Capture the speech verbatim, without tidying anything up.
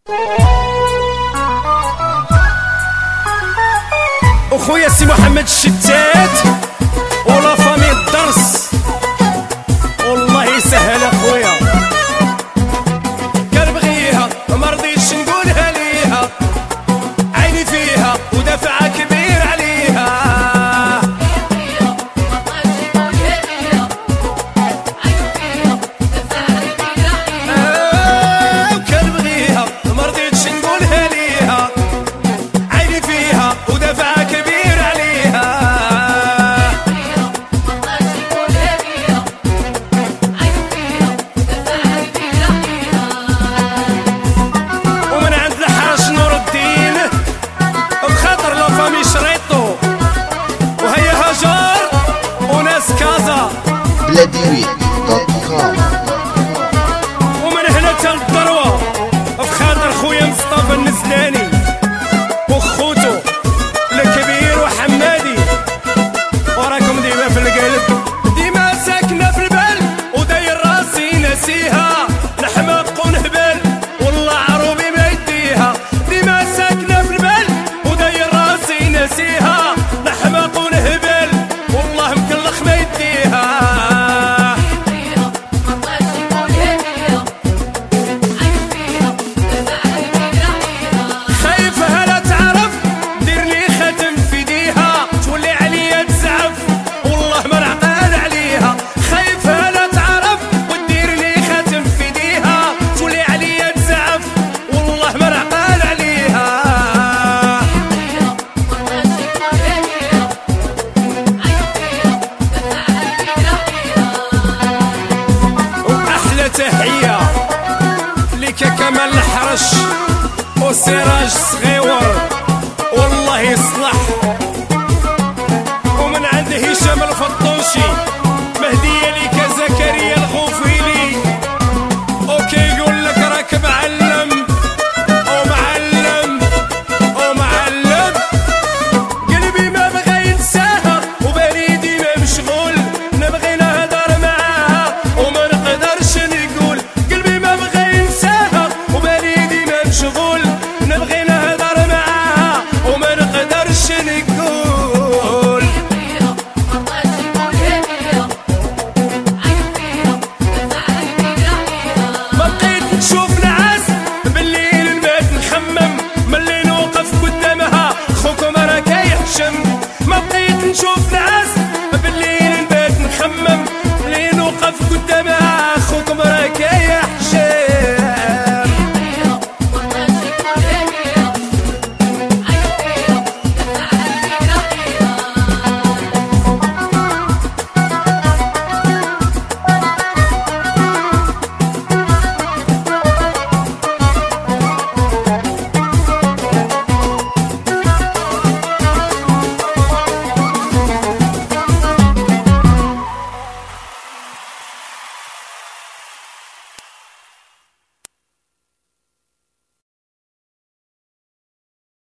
اخويا سي محمد الشتات ولا فامي الدرس، والله يسهل اخويا. كنبغيها مرضيتش نقولها ليها، عيني فيها ودافع كبير عليها. آه وكنبغيها مرضيتش نقولها ليها، عيني فيها ودافع كبير عليها. ومن عند الحاج نور الدين بخاطر لا فامي شريطو، وهي هاجر وناس كازا بلاديوي دوت كوم. ومن هنا تا الدروة بخاطر خويا مصطفى النزلاني وخوتو الكبير وحمادي، وراكم ديما في القلب، ديما ساكنة في البال وداير راسي ناسيها، نحماق ونهبل والله عروبي ما يديها. ديما ساكنة في البال وداير راسي ناسيها، نحماق ونهبل والله مكلخ ما يديها. خايفها لا تعرف دير لي خاتم في ديها، تولي عليا تزعف والله ما نعقل عليها. خايفها لا تعرف ودير لي خاتم في ديها، تولي عليا تزعف والله ما نعقل عليها. واحلى تحيه ليك كمال الحرش وسراج صغيور، والله يصلح